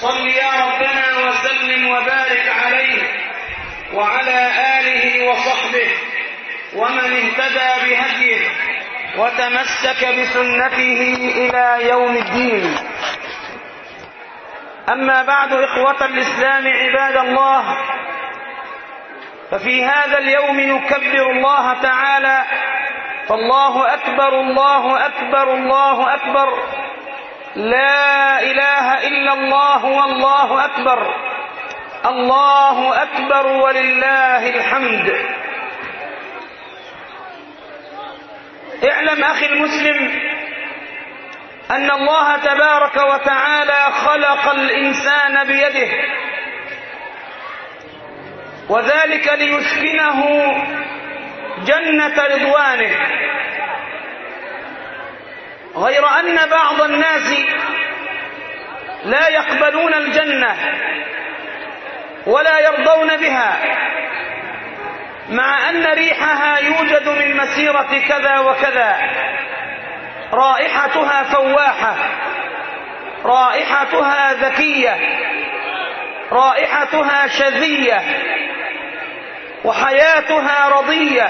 صل يا ربنا وسلم وبارك عليه وعلى آله وصحبه ومن اهتدى بهديه وتمسك بسنته إلى يوم الدين. أما بعد، إخوة الإسلام عباد الله، ففي هذا اليوم نكبر الله تعالى، فالله أكبر الله أكبر الله أكبر، لا إله إلا الله والله أكبر، الله أكبر ولله الحمد. اعلم أخي المسلم أن الله تبارك وتعالى خلق الإنسان بيده، وذلك ليسكنه جنة رضوانه، غير أن بعض الناس لا يقبلون الجنة ولا يرضون بها، مع أن ريحها يوجد من مسيرة كذا وكذا، رائحتها فواحة، رائحتها ذكية، رائحتها شذية، وحياتها رضية،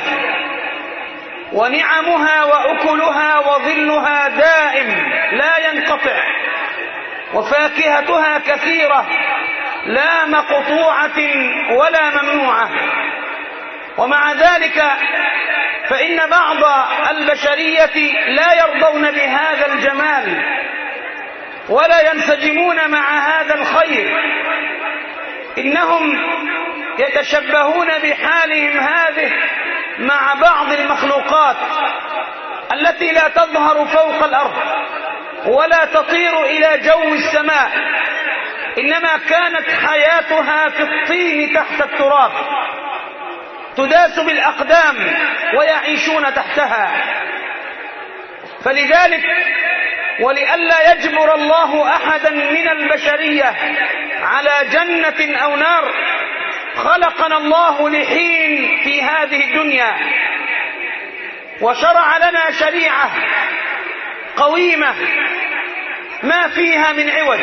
ونعمها وأكلها وظلها دائم لا ينقطع، وفاكهتها كثيرة لا مقطوعة ولا ممنوعة. ومع ذلك فإن بعض البشرية لا يرضون بهذا الجمال ولا ينسجمون مع هذا الخير، إنهم يتشبهون بحالهم هذه مع بعض المخلوقات التي لا تظهر فوق الأرض ولا تطير إلى جو السماء، إنما كانت حياتها في الطين تحت التراب، تداس بالأقدام ويعيشون تحتها. فلذلك ولئلا يجبر الله أحدا من البشرية على جنة أو نار، خلقنا الله لحين في هذه الدنيا، وشرع لنا شريعة قويمة ما فيها من عوج،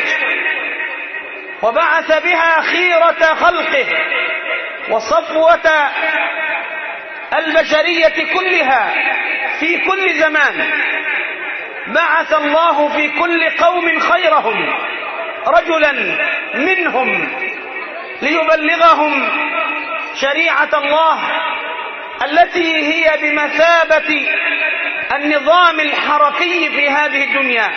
وبعث بها خيرة خلقه وصفوة البشرية كلها في كل زمان. بعث الله في كل قوم خيرهم رجلا منهم ليبلغهم شريعة الله التي هي بمثابة النظام الحركي في هذه الدنيا،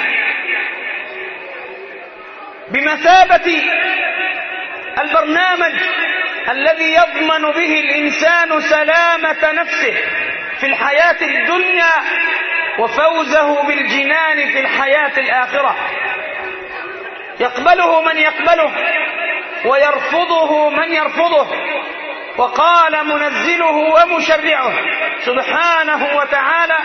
بمثابة البرنامج الذي يضمن به الإنسان سلامة نفسه في الحياة الدنيا وفوزه بالجنان في الحياة الآخرة. يقبله من يقبله ويرفضه من يرفضه. وقال منزله ومشرعه سبحانه وتعالى: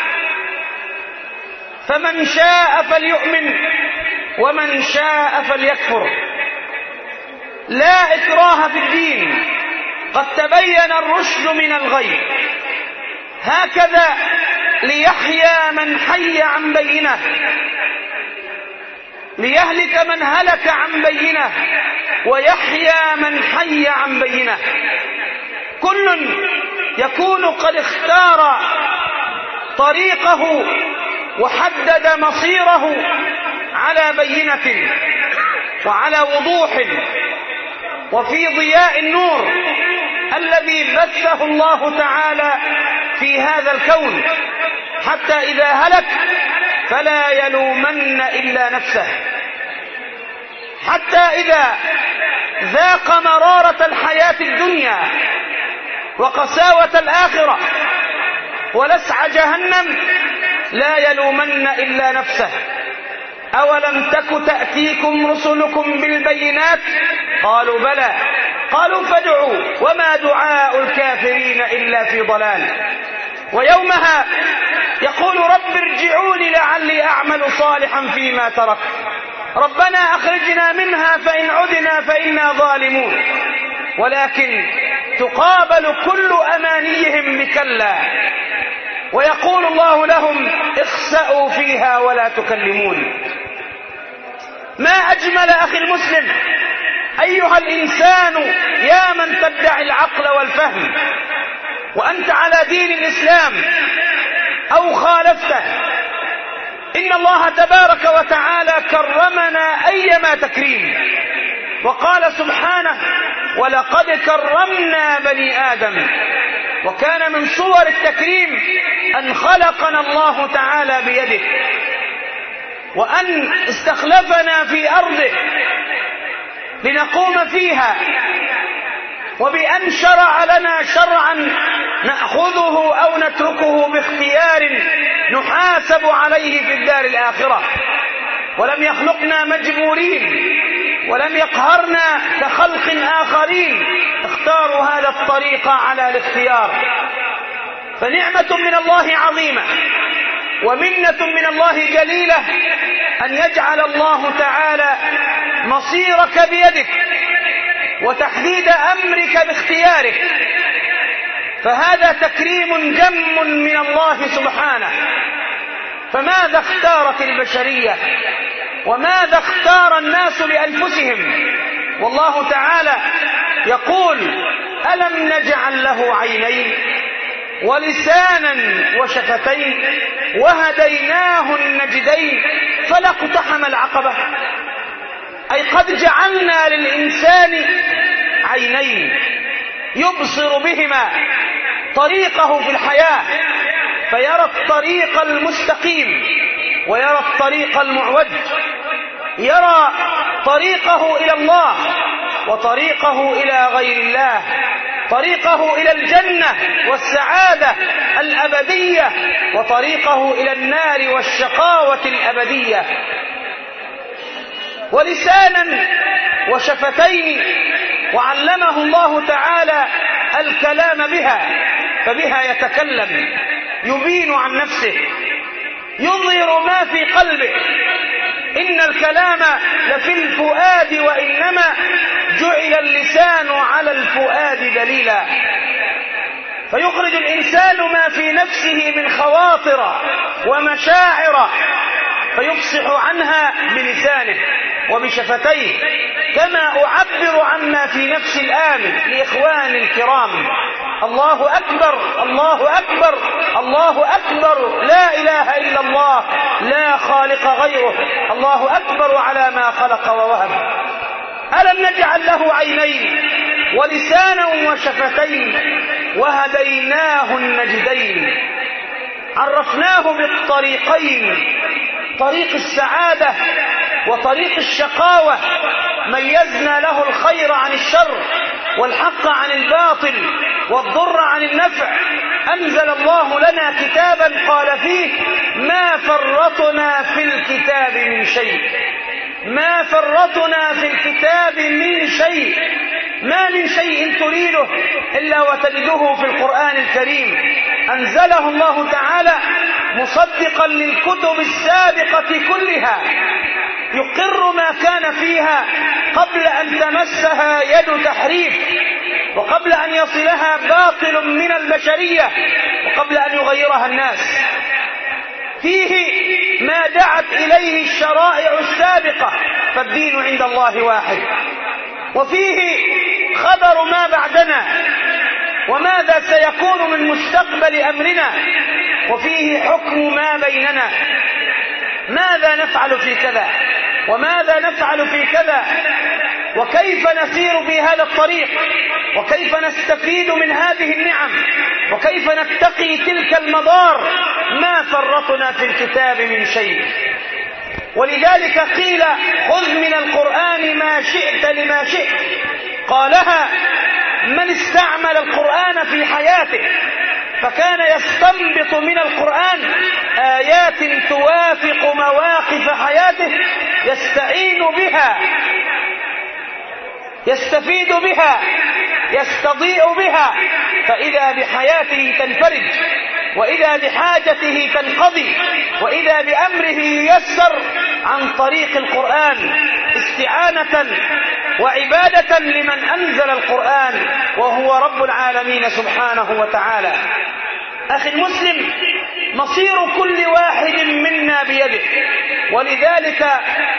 فمن شاء فليؤمن ومن شاء فليكفر، لا إكراه في الدين، قد تبين الرشد من الغي. هكذا ليحيى من حي عن بينه، ليهلك من هلك عن بينه، ويحيى من حي عن بينه. كل يكون قد اختار طريقه وحدد مصيره على بينة وعلى وضوح وفي ضياء النور الذي بثه الله تعالى في هذا الكون، حتى إذا هلك فلا يلومن إلا نفسه، حتى إذا ذاق مرارة الحياة الدنيا وقساوة الآخرة ولسع جهنم لا يلومن إلا نفسه. أولم تك تأتيكم رسلكم بالبينات؟ قالوا بلى، قالوا فادعوا وما دعاء الكافرين إلا في ضلال. ويومها يقول رب ارجعوني لعلي أعمل صالحا فيما تركت، ربنا أخرجنا منها فإن عدنا فإنا ظالمون. ولكن تقابل كل أمانيهم بكلا، ويقول الله لهم اخسأوا فيها ولا تكلمون. ما أجمل أخي المسلم أيها الإنسان يا من تدعي العقل والفهم وأنت على دين الإسلام أو خالفته، إن الله تبارك وتعالى كرمنا أيما تكريم، وقال سبحانه: ولقد كرمنا بني آدم. وكان من صور التكريم أن خلقنا الله تعالى بيده، وأن استخلفنا في أرضه لنقوم فيها، وبأن شرع لنا شرعا نأخذه أو نتركه باختيار نحاسب عليه في الدار الآخرة. ولم يخلقنا مجبورين، ولم يقهرنا كخلق آخرين اختاروا هذا الطريق على الاختيار. فنعمة من الله عظيمة ومنة من الله جليلة أن يجعل الله تعالى مصيرك بيدك وتحديد أمرك باختيارك، فهذا تكريم جم من الله سبحانه. فماذا اختارت البشرية وماذا اختار الناس لأنفسهم؟ والله تعالى يقول: ألم نجعل له عينين ولسانا وشفتين وهديناه النجدين فلا اقتحم العقبة. أي قد جعلنا للإنسان عينين يبصر بهما طريقه في الحياة، فيرى الطريق المستقيم ويرى الطريق المعوج، يرى طريقه إلى الله وطريقه إلى غير الله، طريقه إلى الجنة والسعادة الأبدية وطريقه إلى النار والشقاوة الأبدية. ولسانا وشفتين، وعلمه الله تعالى الكلام بها، فبها يتكلم، يبين عن نفسه، يظهر ما في قلبه. إن الكلام لفي الفؤاد وإنما جعل اللسان على الفؤاد دليلا، فيخرج الإنسان ما في نفسه من خواطر ومشاعر فيفصح عنها بلسانه وبشفتيه، كما أعبر عما في نفس الآن لإخواني الكرام: الله أكبر، الله أكبر، الله أكبر، لا إله إلا الله، لا خالق غيره، الله أكبر على ما خلق ووهب. ألم نجعل له عينين ولسانا وشفتين وهديناه النجدين؟ عرفناه بالطريقين، طريق السعادة وطريق الشقاوة، ميزنا له الخير عن الشر والحق عن الباطل والضر عن النفع. أنزل الله لنا كتابا قال فيه: ما فرطنا في الكتاب من شيء، ما فرطنا في الكتاب من شيء، ما من شيء تريده إلا وتجده في القرآن الكريم. أنزله الله تعالى مصدقا للكتب السابقة كلها، يقر ما كان فيها قبل أن تمسها يد تحريف، وقبل أن يصلها باطل من البشرية، وقبل أن يغيرها الناس. فيه ما دعت إليه الشرائع السابقة، فالدين عند الله واحد. وفيه خبر ما بعدنا وماذا سيكون من مستقبل أمرنا، وفيه حكم ما بيننا، ماذا نفعل في كذا وماذا نفعل في كذا، وكيف نسير في هذا الطريق، وكيف نستفيد من هذه النعم، وكيف نتقي تلك المضار. ما فرطنا في الكتاب من شيء. ولذلك قيل: خذ من القرآن ما شئت لما شئت. قالها من استعمل القرآن في حياته، فكان يستنبط من القرآن آيات توافق مواقف حياته، يستعين بها، يستفيد بها، يستضيء بها، فإذا بحياته تنفرج، وإذا بحاجته تنقضي، وإذا بأمره ييسر عن طريق القرآن، استعانة وعبادة لمن أنزل القرآن وهو رب العالمين سبحانه وتعالى. أخي المسلم، مصير كل واحد منا بيده، ولذلك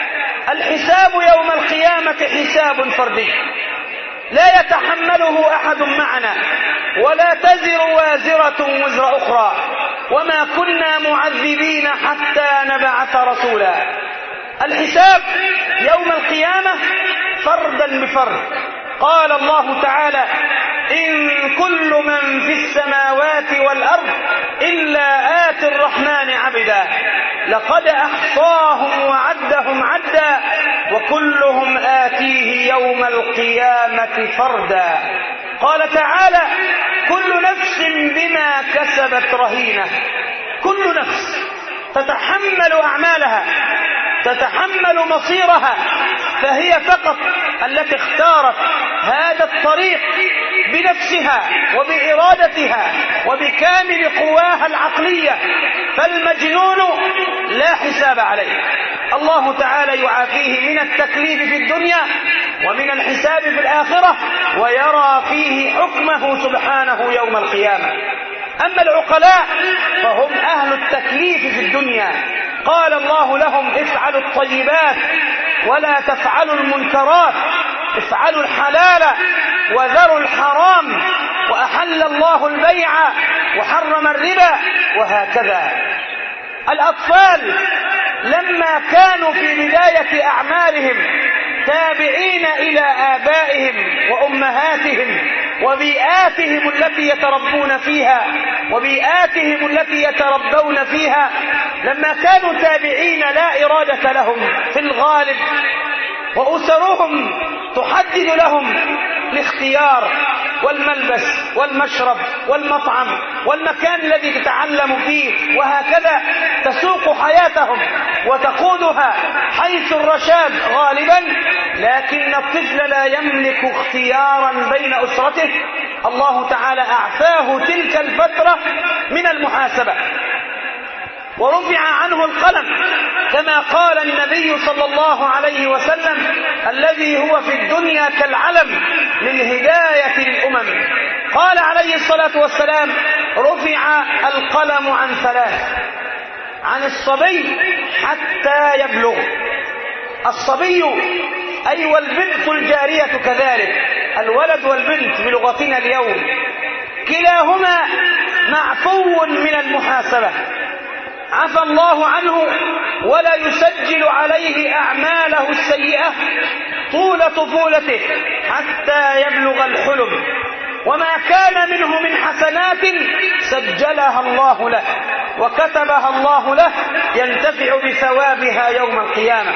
الحساب يوم القيامة حساب فردي لا يتحمله أحد معنا، ولا تزر وازرة وزر أخرى، وما كنا معذبين حتى نبعث رسولا. الحساب يوم القيامة فردا بفرد. قال الله تعالى: إن كل من في السماوات والأرض إلا آتي الرحمن عبدا لقد أحصاهم وعدهم عدا وكلهم آتيه يوم القيامة فردا. قال تعالى: كل نفس بما كسبت رهينة. كل نفس تتحمل أعمالها، تتحمل مصيرها، فهي فقط التي اختارت هذا الطريق بنفسها وبإرادتها وبكامل قواها العقلية، فالمجنون لا حساب عليه. الله تعالى يعافيه من التكليف في الدنيا ومن الحساب في الآخرة، ويرى فيه حكمه سبحانه يوم القيامة. أما العقلاء فهم أهل التكليف في الدنيا. قال الله لهم: افعلوا الطيبات ولا تفعلوا المنكرات، افعلوا الحلال وذروا الحرام، وأحل الله البيع وحرم الربا، وهكذا. الأطفال لما كانوا في بداية أعمالهم تابعين إلى آبائهم وأمهاتهم وبيئاتهم التي يتربون فيها وبيئاتهم التي يتربون فيها، لما كانوا تابعين لا إرادة لهم في الغالب، وأسرهم تحدد لهم الاختيار والملبس والمشرب والمطعم والمكان الذي تتعلم فيه، وهكذا تسوق حياتهم وتقودها حيث الرشاد غالبا، لكن الطفل لا يملك اختيارا بين أسرته. الله تعالى أعفاه تلك الفترة من المحاسبة ورفع عنه القلم، كما قال النبي صلى الله عليه وسلم: الذي هو في الدنيا كالعلم للهداية للأمم. قال عليه الصلاة والسلام: رفع القلم عن ثلاث: عن الصبي حتى يبلغ. الصبي أي والبنت الجارية كذلك، الولد والبنت بلغتنا اليوم، كلاهما معفو من المحاسبة، عفى الله عنه ولا يسجل عليه أعماله السيئة طول طفولته حتى يبلغ الحلم، وما كان منه من حسنات سجلها الله له وكتبها الله له ينتفع بثوابها يوم القيامة.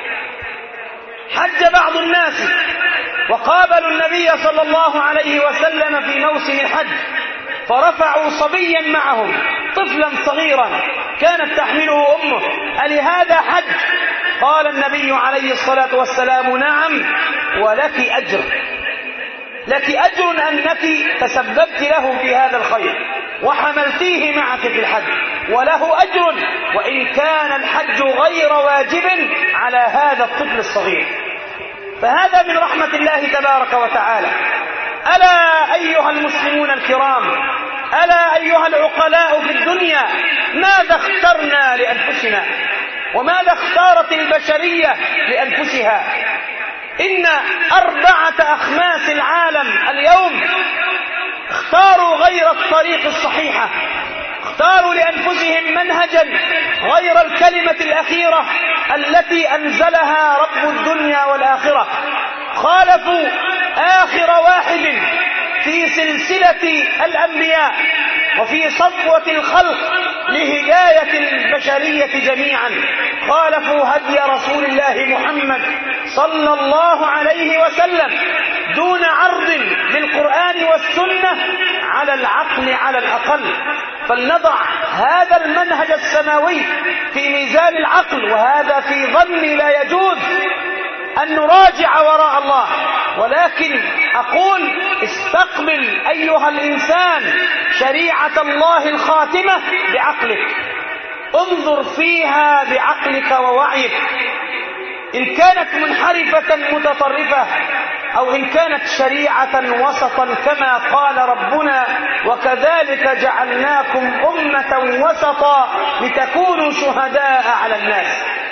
حج بعض الناس وقابلوا النبي صلى الله عليه وسلم في موسم الحج، فرفعوا صبيا معهم، طفلا صغيرا كانت تحمله أمه: ألهذا حج؟ قال النبي عليه الصلاة والسلام: نعم، ولك أجر، لك أجر أنك تسببت له في هذا الخير وحملتيه معك في الحج، وله أجر وإن كان الحج غير واجب على هذا الطفل الصغير. فهذا من رحمة الله تبارك وتعالى. ألا أيها المسلمون الكرام، ألا أيها العقلاء في الدنيا، ماذا اخترنا لأنفسنا وماذا اختارت البشرية لأنفسها؟ إن 4 أخماس العالم اليوم اختاروا غير الطريق الصحيحة، اختاروا لأنفسهم منهجا غير الكلمة الأخيرة التي أنزلها رب الدنيا والآخرة، خالفوا آخر واحد في سلسلة الأنبياء وفي صفوة الخلق لهداية البشرية جميعا، خالفوا هدي رسول الله محمد صلى الله عليه وسلم دون عرض بالقرآن والسنة على العقل على الأقل. فلنضع هذا المنهج السماوي في ميزان العقل، وهذا في ظني لا يجوز أن نراجع وراء الله، ولكن أقول استقبل أيها الإنسان شريعة الله الخاتمة بعقلك، انظر فيها بعقلك ووعيك، إن كانت منحرفة متطرفة أو إن كانت شريعة وسطا كما قال ربنا: وكذلك جعلناكم أمة وسطا لتكونوا شهداء على الناس.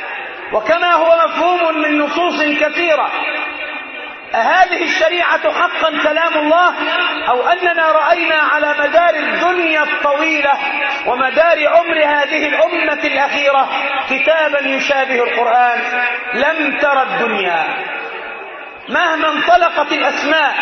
وكما هو مفهوم من نصوص كثيرة. أهذه الشريعة حقا كلام الله، أو أننا رأينا على مدار الدنيا الطويلة ومدار عمر هذه الأمة الأخيرة كتابا يشابه القرآن؟ لم ترى الدنيا مهما انطلقت الأسماء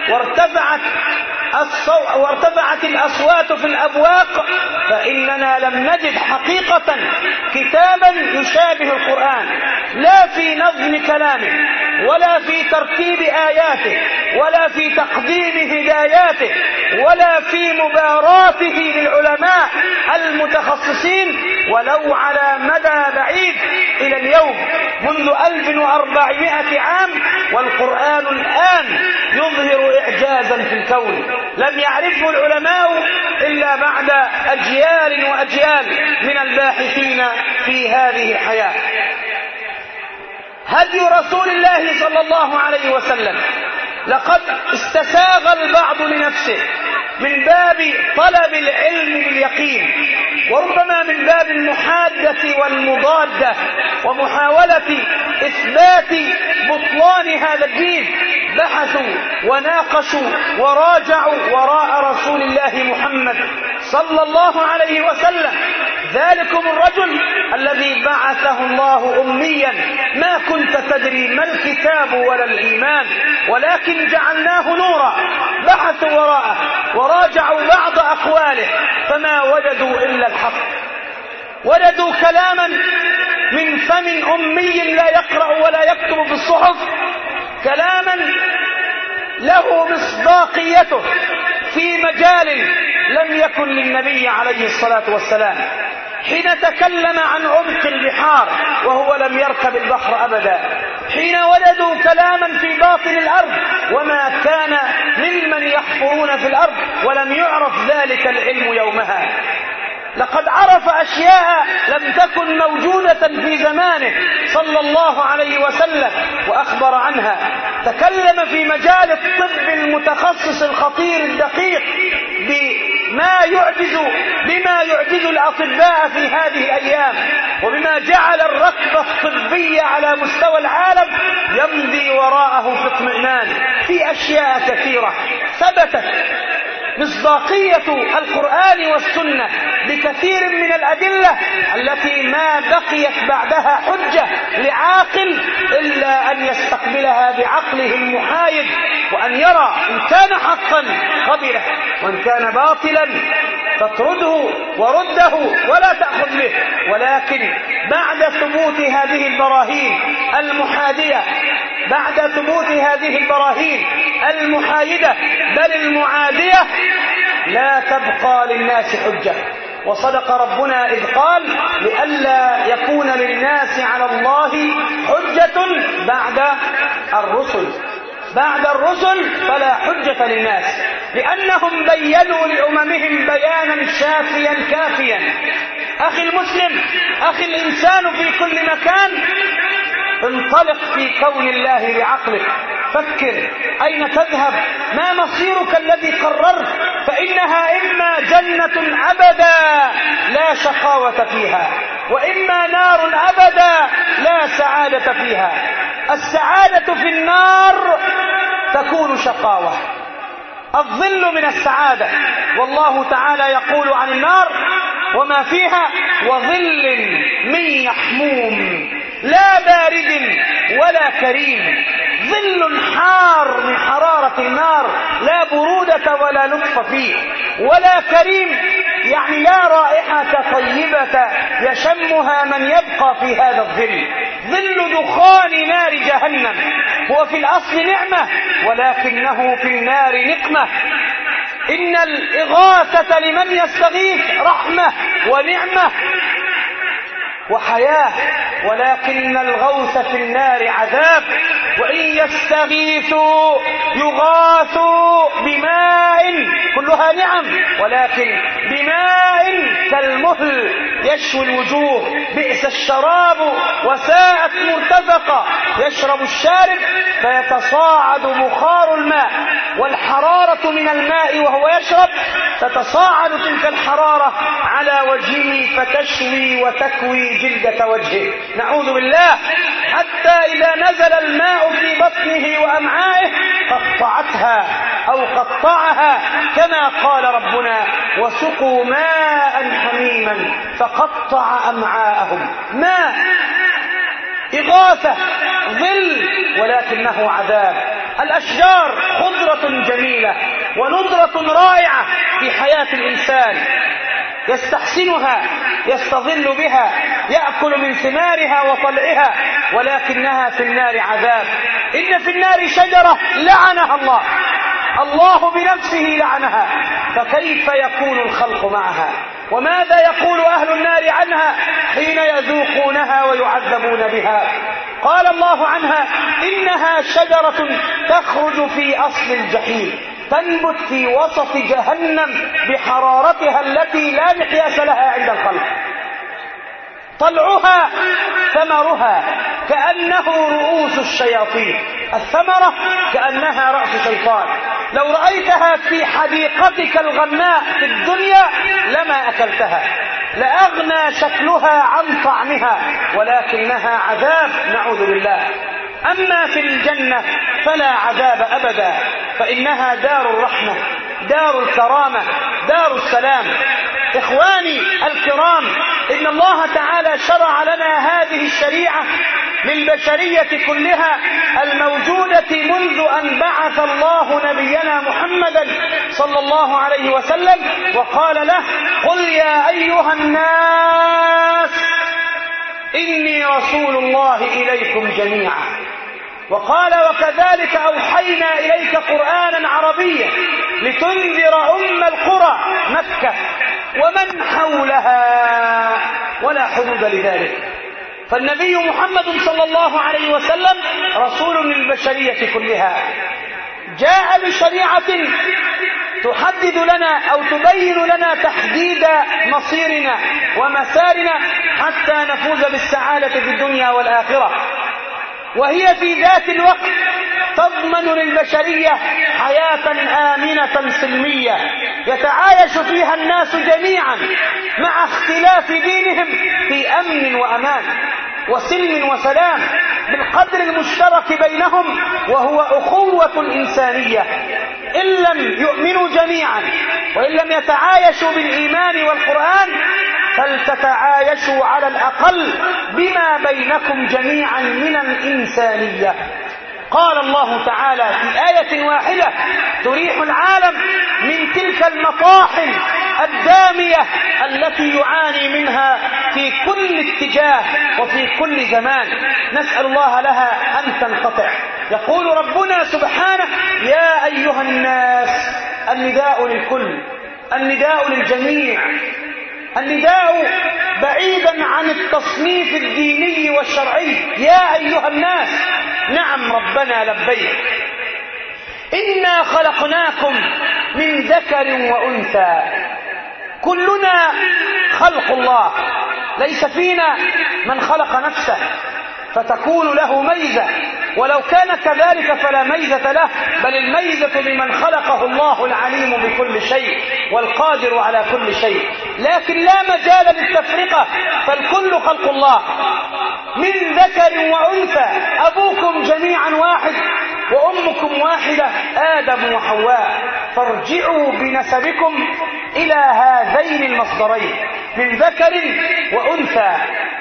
وارتفعت الأصوات في الأبواق، فإننا لم نجد حقيقة كتابا يشابه القرآن، لا في نظم كلامه ولا في ترتيب آياته ولا في تقديم هداياته ولا في مباراته للعلماء المتخصصين، ولو على مدى بعيد إلى اليوم منذ 1400 عام، والقرآن الآن يظهر إعجازا في الكون لم يعرفه العلماء إلا بعد أجيال وأجيال من الباحثين في هذه الحياة. هدي رسول الله صلى الله عليه وسلم لقد استساغ البعض لنفسه من باب طلب العلم باليقين، وربما من باب المحادة والمضادة ومحاولة إثبات بطلان هذا الدين، بحثوا وناقشوا وراجعوا وراء رسول الله محمد صلى الله عليه وسلم، ذلكم الرجل الذي بعثه الله أميا ما كنت تدري ما الكتاب ولا الإيمان ولكن جعلناه نورا. بحثوا وراءه وراجعوا بعض أقواله فما وجدوا إلا الحق، وجدوا كلاما من فم أمي لا يقرأ ولا يكتب في الصحف، كلاما له مصداقيته في مجال لم يكن للنبي عليه الصلاة والسلام، حين تكلم عن عمق البحار وهو لم يركب البحر أبدا، حين وجدوا كلاما في باطن الأرض وما كان ممن يحفرون في الأرض ولم يعرف ذلك العلم يومها. لقد عرف أشياء لم تكن موجودة في زمانه صلى الله عليه وسلم وأخبر عنها، تكلم في مجال الطب المتخصص الخطير الدقيق بما يعجز الأطباء في هذه الأيام، وبما جعل الركب الطبي على مستوى العالم يمضي وراءه في اطمئنان. في أشياء كثيرة ثبتت مصداقية القرآن والسنة بكثير من الأدلة التي ما بقيت بعدها حجة لعاقل إلا أن يستقبلها بعقله المحايد، وأن يرى إن كان حقا قبله وإن كان باطلا تطرده ورده ولا تأخذ به. ولكن بعد ثبوت هذه البراهين المحادية، بعد ثبوت هذه البراهين المحايدة بل المعادية، لا تبقى للناس حجة. وصدق ربنا إذ قال لئلا يكون للناس على الله حجة بعد الرسل فلا حجة للناس، لأنهم بينوا لأممهم بيانا شافيا كافيا. أخي المسلم، أخي الإنسان في كل مكان، انطلق في كون الله بعقلك، فكر أين تذهب، ما مصيرك الذي قررت، فإنها إما جنة أبدا لا شقاوة فيها، وإما نار أبدا لا سعادة فيها. السعادة في النار تكون شقاوة، الظل من السعادة، والله تعالى يقول عن النار وما فيها وظل من يحموم لا بارد ولا كريم. ظل حار من حرارة النار، لا برودة ولا لطف فيه، ولا كريم يعني لا رائحة طيبة يشمها من يبقى في هذا الظل. ظل دخان نار جهنم هو في الأصل نعمة، ولكنه في النار نقمة. إن الإغاثة لمن يستغيث رحمة ونعمة وحياة، ولكن الغوث في النار عذاب. وإن يستغيثوا يغاثوا بماء، كلها نعم، ولكن بماء كالمهل يشوي الوجوه، بئس الشراب وساءت مرتفقة. يشرب الشارب فيتصاعد بخار الماء والحرارة من الماء وهو يشرب، تتصاعد تلك الحرارة على وجهه فتشوي وتكوي جلدة وجهه، نعوذ بالله، حتى إذا نزل الماء في بطنه وأمعائه قطعتها أو قطعها، كما قال ربنا: وسقوا ماء حميما فقطع أمعاءهم. ماء إغاثة ظل ولكنه عذاب. الأشجار خضرة جميلة ونضرة رائعة في حياة الإنسان، يستحسنها، يستظل بها، يأكل من ثمارها وطلعها، ولكنها في النار عذاب. إن في النار شجرة لعنها الله، الله بنفسه لعنها، فكيف يكون الخلق معها؟ وماذا يقول أهل النار عنها حين يذوقونها ويعذبون بها؟ قال الله عنها: إنها شجرة تخرج في أصل الجحيم، تنبت في وسط جهنم بحرارتها التي لا مقياس لها عند الخلق. طلعها ثمرها كأنه رؤوس الشياطين، الثمرة كأنها رأس شيطان. لو رأيتها في حديقتك الغناء في الدنيا لما أكلتها، لأغنى شكلها عن طعمها، ولكنها عذاب، نعوذ بالله. أما في الجنة فلا عذاب أبدا، فإنها دار الرحمة، دار الكرامة، دار السلام. إخواني الكرام، إن الله تعالى شرع لنا هذه الشريعة للبشرية كلها الموجودة منذ أن بعث الله نبينا محمدا صلى الله عليه وسلم، وقال له: قل يا أيها الناس إني رسول الله إليكم جميعا. وقال: وكذلك أوحينا إليك قرآنا عربيا لتنذر أم القرى مكة ومن حولها ولا حدود لذلك. فالنبي محمد صلى الله عليه وسلم رسول للبشرية كلها، جاء بشريعة تحدد لنا أو تبين لنا تحديد مصيرنا ومسارنا حتى نفوز بالسعادة في الدنيا والآخرة، وهي في ذات الوقت تضمن للبشرية حياة آمنة سلمية يتعايش فيها الناس جميعا مع اختلاف دينهم في أمن وأمان وسلم وسلام بالقدر المشترك بينهم، وهو أخوة إنسانية. إن لم يؤمنوا جميعا وإن لم يتعايشوا بالإيمان والقرآن فلتتعايشوا على الأقل بما بينكم جميعا من الإنسانية. قال الله تعالى في آية واحدة تريح العالم من تلك المطاحن الدامية التي يعاني منها في كل اتجاه وفي كل زمان، نسأل الله لها أن تنقطع. يقول ربنا سبحانه: يا أيها الناس، النداء للكل، النداء للجميع، النداء بعيدا عن التصنيف الديني والشرعي. يا أيها الناس، نعم ربنا لبيك، إنا خلقناكم من ذكر وأنثى، كلنا خلق الله، ليس فينا من خلق نفسه فتكون له ميزة، ولو كان كذلك فلا ميزة له، بل الميزة لمن خلقه الله العليم بكل شيء والقادر على كل شيء. لكن لا مجال للتفرقة، فالكل خلق الله من ذكر وأنثى، أبوكم جميعا واحد وأمكم واحدة، آدم وحواء، فارجعوا بنسبكم إلى هذين المصدرين من ذكر وأنثى.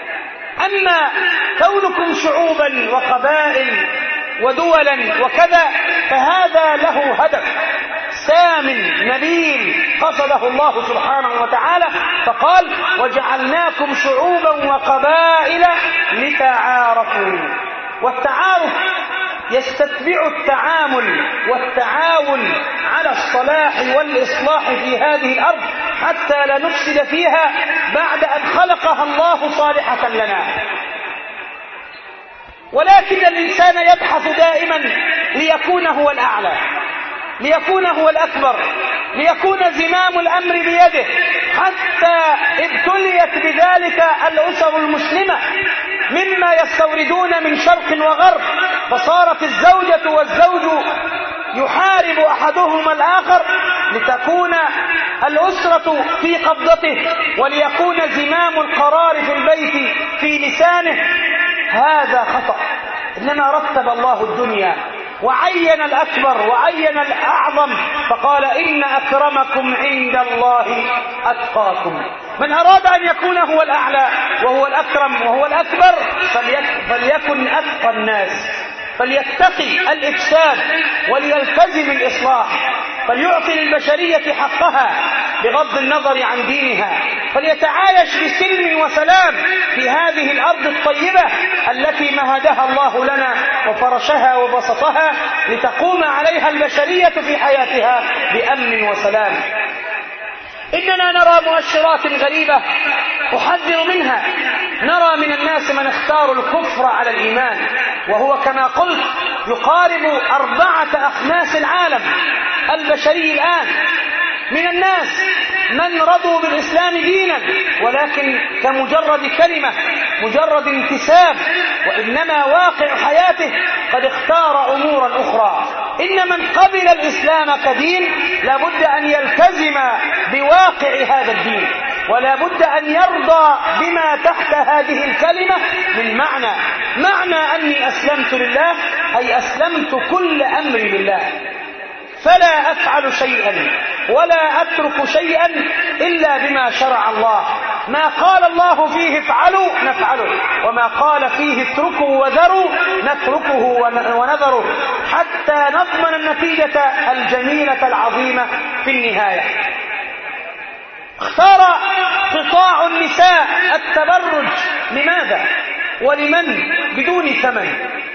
أما كونكم شعوبا وقبائل ودولا وكذا فهذا له هدف سام نبيل قصده الله سبحانه وتعالى، فقال: وجعلناكم شعوبا وقبائل لتعارفوا. والتعارف يستتبع التعامل والتعاون على الصلاح والإصلاح في هذه الأرض حتى لا نفسد فيها بعد أن خلقها الله صالحة لنا. ولكن الإنسان يبحث دائما ليكون هو الأعلى، ليكون هو الأكبر، ليكون زمام الأمر بيده، حتى ابتليت بذلك الأسر المسلمة مما يستوردون من شرق وغرب، فصارت الزوجة والزوج يحارب أحدهما الآخر لتكون الأسرة في قبضته وليكون زمام القرار في البيت في لسانه. هذا خطأ. إنما رتب الله الدنيا وعين الأكبر وعين الأعظم، فقال إن أكرمكم عند الله أتقاكم. من أراد أن يكون هو الأعلى وهو الأكرم وهو الأكبر فليكن أتقى الناس، فليتقي الإفساد وليلتزم الإصلاح، فليعطي للبشرية حقها بغض النظر عن دينها، فليتعايش بسلم وسلام في هذه الأرض الطيبة التي مهدها الله لنا وفرشها وبسطها لتقوم عليها البشرية في حياتها بأمن وسلام. إننا نرى مؤشرات غريبة أحذر منها. نرى من الناس من اختاروا الكفر على الإيمان، وهو كما قلت يقارب 4 أخماس العالم البشري الآن. من الناس من رضوا بالإسلام دينا ولكن كمجرد كلمة، مجرد انتساب، وإنما واقع حياته قد اختار أمورا أخرى. إن من قبل الإسلام كدين لابد أن يلتزم بواقع هذا الدين، ولا بد أن يرضى بما تحت هذه الكلمة من معنى أني أسلمت لله، أي أسلمت كل أمري لله، فلا أفعل شيئا ولا أترك شيئا إلا بما شرع الله. ما قال الله فيه افعلوا نفعله، وما قال فيه اتركوا وذروا نتركه ونذره، حتى نضمن النتيجة الجميلة العظيمة في النهاية. اختار قطاع النساء التبرج. لماذا؟ ولمن؟ بدون ثمن،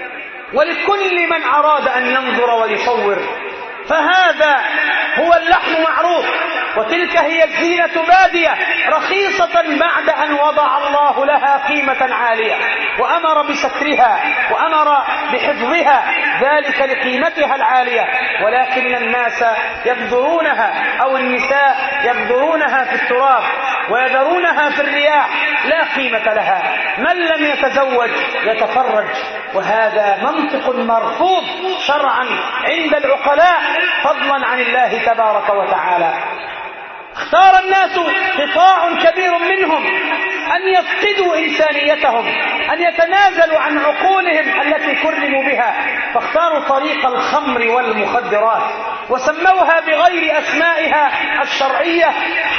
ولكل من أراد أن ينظر ويصور. فهذا هو اللحم معروض، وتلك هي الزينة بادية رخيصة بعد أن وضع الله لها قيمة عالية وأمر بسترها وأمر بحفظها، ذلك لقيمتها العالية. ولكن الناس يبذرونها، أو النساء يبذرونها في التراب ويذرونها في الرياح، لا قيمة لها. من لم يتزوج يتفرج، وهذا منطق مرفوض شرعا عند العقلاء فضلا عن الله تبارك وتعالى. اختار الناس قطاع كبير منهم أن يفقدوا إنسانيتهم، أن يتنازلوا عن عقولهم التي كرموا بها، فاختاروا طريق الخمر والمخدرات وسموها بغير أسمائها الشرعية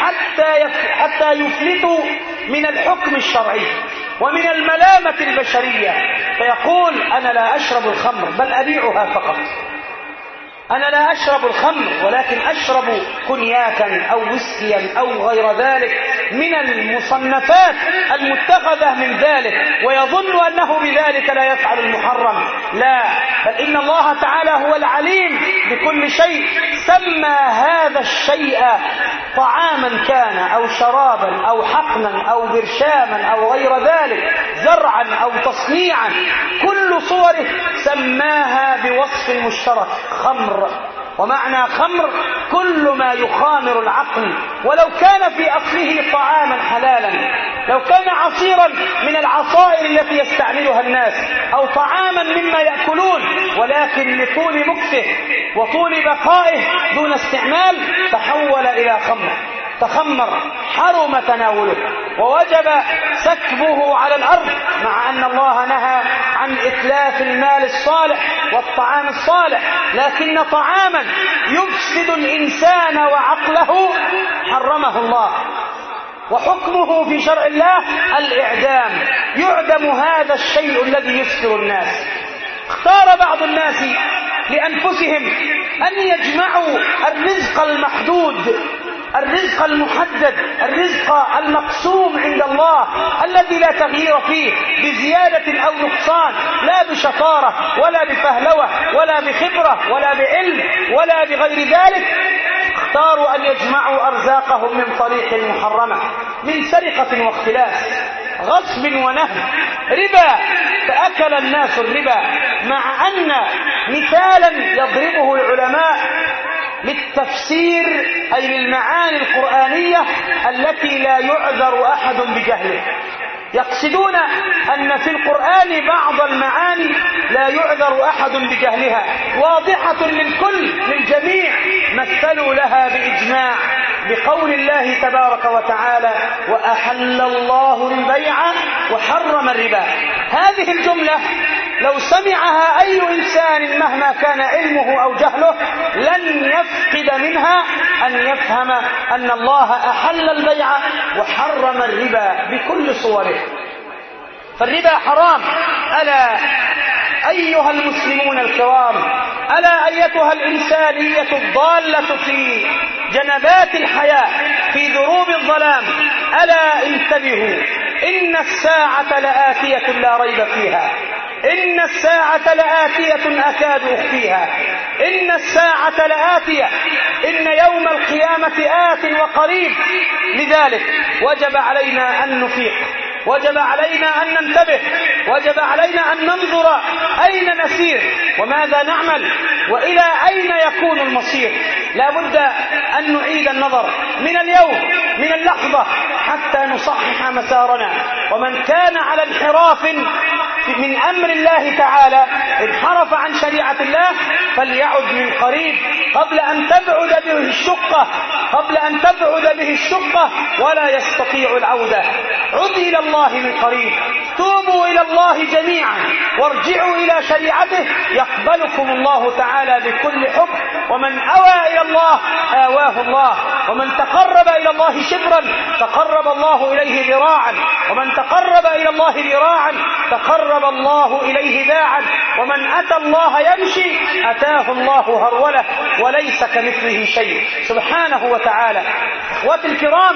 حتى يفلتوا من الحكم الشرعي ومن الملامة البشرية، فيقول أنا لا أشرب الخمر بل أبيعها فقط، أنا لا أشرب الخمر ولكن أشرب كونياكا أو ويسكيا أو غير ذلك من المصنفات المتخذة من ذلك، ويظن أنه بذلك لا يفعل المحرم. لا، بل إن الله تعالى هو العليم بكل شيء، سمى هذا الشيء طعاما كان أو شرابا أو حقنا أو برشاما أو غير ذلك، زرعا أو تصنيعا، كل صوره سماها بوصف مشترك خمر. ومعنى خمر كل ما يخامر العقل، ولو كان في أصله طعاما حلالا، لو كان عصيرا من العصائر التي يستعملها الناس، أو طعاما مما يأكلون، ولكن لطول مكثه وطول بقائه دون استعمال تحول إلى خمر، تخمر، حرم تناوله ووجب سكبه على الأرض، مع أن الله نهى عن إتلاف المال الصالح والطعام الصالح، لكن طعاما يفسد الإنسان وعقله حرمه الله، وحكمه في شرع الله الإعدام، يعدم هذا الشيء الذي يفسد الناس. اختار بعض الناس لأنفسهم أن يجمعوا الرزق المحدود، الرزق المحدد، الرزق المقسوم عند الله الذي لا تغيير فيه بزيادة أو نقصان، لا بشطارة ولا بفهلوة ولا بخبرة ولا بعلم ولا بغير ذلك. اختاروا أن يجمعوا أرزاقهم من طريق محرمة، من سرقة واختلاس. غصب ونهب، ربا، فأكل الناس الربا، مع أن مثالا يضربه العلماء للتفسير أي للمعاني القرآنية التي لا يعذر أحد بجهله. يقصدون أن في القرآن بعض المعاني لا يعذر أحد بجهلها، واضحة للكل للجميع، مثلوا لها بإجماع بقول الله تبارك وتعالى: وأحل الله البيع وحرم الربا. هذه الجملة لو سمعها أي إنسان مهما كان علمه أو جهله لن يفقد منها أن يفهم أن الله أحل البيع وحرم الربا بكل صوره. فالربا حرام. ألا أيها المسلمون الكرام، ألا أيتها الإنسانية الضالة في جنبات الحياة في دروب الظلام، ألا انتبهوا، إن الساعة لآتية لا ريب فيها، إن الساعة لآتية أكاد أخفيها، إن الساعة لآتية، إن يوم القيامة آت وقريب. لذلك وجب علينا أن نفيق، وجب علينا أن ننتبه، وجب علينا أن ننظر أين نسير وماذا نعمل وإلى أين يكون المصير. لا بد أن نعيد النظر من اليوم، من اللحظة، حتى نصحح مسارنا. ومن كان على انحراف من أمر الله تعالى، انحرف عن شريعة الله، فليعد من قريب قبل أن تبعد به الشقة، قبل أن تبعد به الشقة ولا يستطيع العودة. عد إلى الله من قريب، توبوا إلى الله جميعا وارجعوا إلى شريعته، يقبلكم الله تعالى بكل حب. ومن أوى إلى الله آواه الله، ومن تقرب إلى الله شبرا تقرب الله إليه ذراعا، ومن تقرب إلى الله ذراعا تقرب الله إليه باعا، ومن أتى الله يمشي أتاه الله هرولة، وليس كمثله شيء سبحانه وتعالى. إخوتي الكرام،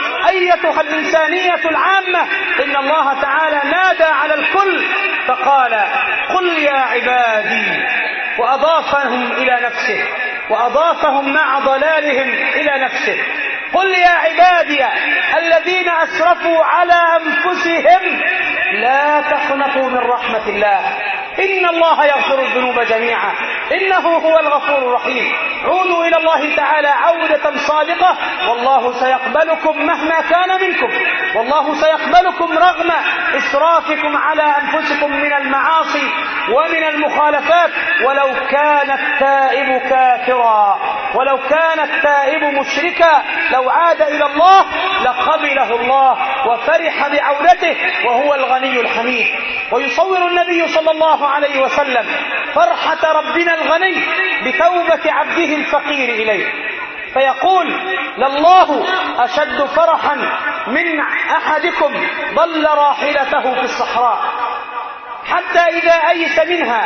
أيتها الإنسانية العامة، إن الله تعالى نادى على الكل فقال: قل يا عبادي، وأضافهم إلى نفسه، وأضافهم مع ضلالهم إلى نفسه. قل يا عبادي الذين أسرفوا على أنفسهم لا تقنطوا من رحمة الله، إن الله يغفر الذنوب جميعا إنه هو الغفور الرحيم. عودوا إلى الله تعالى عودة صادقة، والله سيقبلكم مهما كان منكم، والله سيقبلكم رغم إسرافكم على أنفسكم من المعاصي ومن المخالفات. ولو كان التائب كافرا، ولو كان التائب مشركا، لو عاد إلى الله لقبله الله وفرح بعودته، وهو الغني الحميد. ويصور النبي صلى الله عليه وسلم فرحة ربنا الغني بتوبة عبده الفقير إليه، فيقول: لله أشد فرحا من أحدكم ضل راحلته في الصحراء حتى إذا أيس منها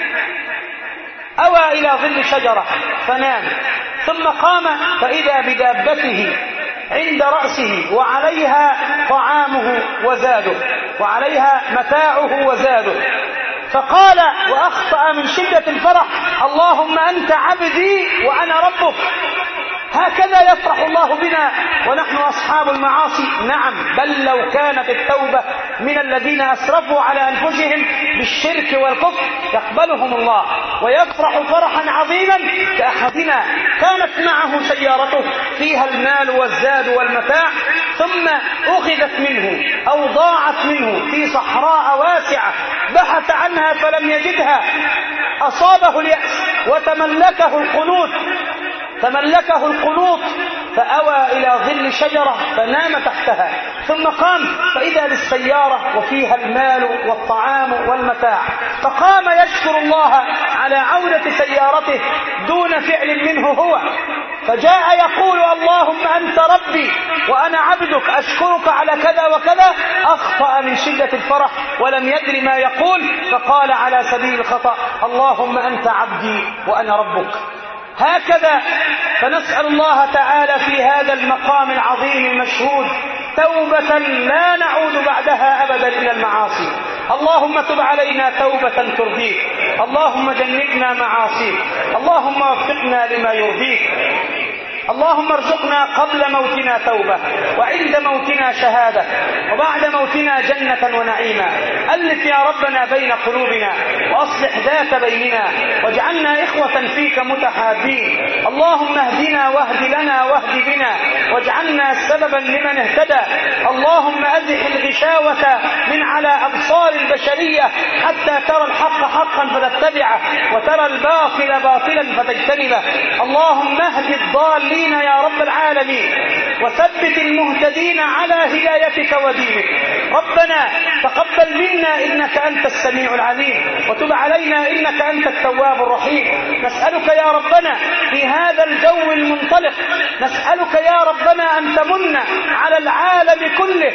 أوى إلى ظل شجرة فنام، ثم قام فإذا بدابته عند رأسه وعليها طعامه وزاده، وعليها متاعه وزاده، فقال وأخطأ من شدة الفرح: اللهم أنت عبدي وأنا ربك. هكذا يفرح الله بنا ونحن أصحاب المعاصي؟ نعم، بل لو كانت التوبة من الذين أسرفوا على أنفسهم بالشرك والكفر يقبلهم الله ويفرح فرحا عظيما كأحدنا كانت معه سيارته فيها المال والزاد والمتاع، ثم أخذت منه أو ضاعت منه في صحراء واسعة، بحث عنها فلم يجدها، أصابه اليأس وتملكه القنوط، فأوى إلى ظل شجرة فنام تحتها، ثم قام فإذا بالسيارة وفيها المال والطعام والمتاع، فقام يشكر الله على عودة سيارته دون فعل منه هو، فجاء يقول: اللهم أنت ربي وأنا عبدك أشكرك على كذا وكذا. أخطأ من شدة الفرح ولم يدر ما يقول، فقال على سبيل الخطأ: اللهم أنت عبدي وأنا ربك. هكذا فنسأل الله تعالى في هذا المقام العظيم المشهود توبة لا نعود بعدها أبدا إلى المعاصي. اللهم تب علينا توبة ترضيك، اللهم جنبنا معاصيك، اللهم وفقنا لما يرضيك. اللهم ارزقنا قبل موتنا توبة، وعند موتنا شهادة، وبعد موتنا جنة ونعيما. ألف يا ربنا بين قلوبنا، وأصلح ذات بيننا، واجعلنا إخوة فيك متحابين. اللهم اهدنا واهد لنا واهد بنا، واجعلنا سببا لمن اهتدى. اللهم أزح الغشاوة من على أبصار البشرية حتى ترى الحق حقا فتتبعه، وترى الباطل باطلا فتجتنبه. اللهم اهد الضالين يا رب العالمين، وثبت المهتدين على هدايتك ودينك. ربنا تقبل منا إنك أنت السميع العليم، وتب علينا إنك أنت التواب الرحيم. نسألك يا ربنا في هذا الجو المنطلق، نسألك يا ربنا أن تمن على العالم كله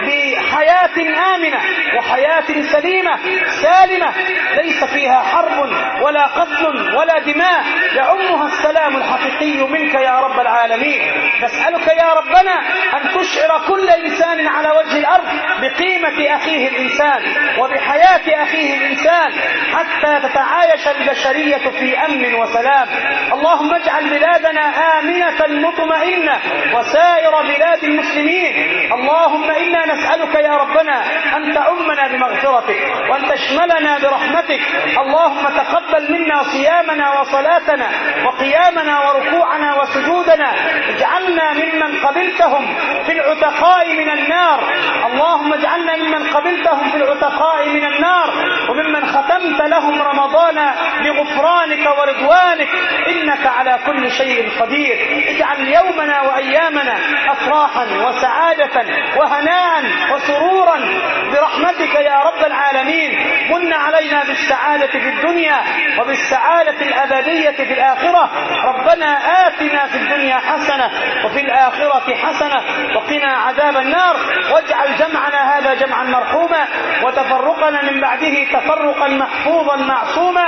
بحياة آمنة وحياة سليمة سالمة ليس فيها حرب ولا قتل ولا دماء، يعمها السلام الحقيقي منك يا رب العالمين. نسألك يا ربنا أن تشعر كل إنسان على وجه الأرض بقيمة أخيه الإنسان وبحياة أخيه الإنسان، حتى تتعايش البشرية في أمن وسلام. اللهم اجعل بلادنا آمنة مطمئنة وسائر بلاد المسلمين. اللهم إنا نسألك يا ربنا أن تعمنا بمغفرتك وأن تشملنا برحمتك. اللهم تقبل منا صيامنا وصلاتنا وقيامنا وركوعنا وسجودنا، اجعلنا ممن قبلتهم في العتقاء من النار. اللهم اجعلنا ممن قبلتهم في العتقاء من النار، وممن ختمت لهم رمضان بغفرانك ورضوانك، إنك على كل شيء قدير. اجعل يومنا وأيامنا أفراحا وسعادة وهناء وسرورا برحمتك يا رب العالمين. من علينا بالسعادة في الدنيا وبالسعادة الأبدية في الآخرة. ربنا آتنا في الدنيا حسنة وفي الآخرة حسنة وقنا عذاب النار. واجعل جمعنا هذا جمعا مرحوما، وتفرقنا من بعده تفرقا محفوظا معصوما،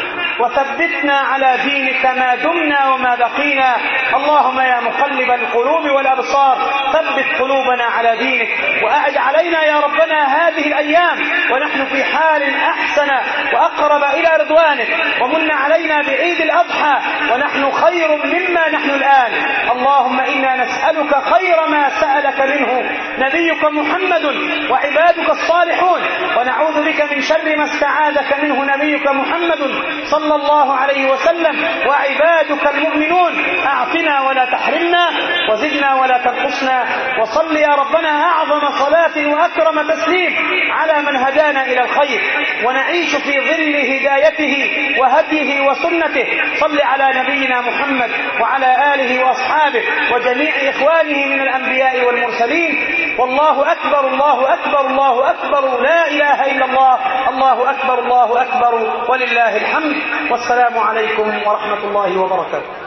وثبتنا على دينك ما دمنا وما بقينا. اللهم يا مقلب القلوب والأبصار ثبت قلوبنا على دينك، وأعد علينا يا ربنا هذه الأيام ونحن في حال أحسن وأقرب إلى رضوانك، ومن علينا بعيد الأضحى ونحن خير مما نحن الآن. اللهم إنا نسألك خير ما سألك منه نبيك محمد وعبادك الصالحون، ونعوذ بك من شر ما استعاذك منه نبيك محمد صلى الله عليه وسلم وعبادك المؤمنون. أعطنا ولا تحرمنا، وزدنا ولا تنقصنا. وصل يا ربنا أعظم صلاة وأكرم تسليم على من هدانا إلى الخير ونعيش في ظل هدايته وهديه وسنته. صل على نبينا محمد وعلى آله وأصحابه وجميع إخوانه من الأنبياء والمرسلين. والله أكبر الله أكبر الله أكبر، لا إله إلا الله، الله أكبر الله أكبر، ولله الحمد. والسلام عليكم ورحمة الله وبركاته.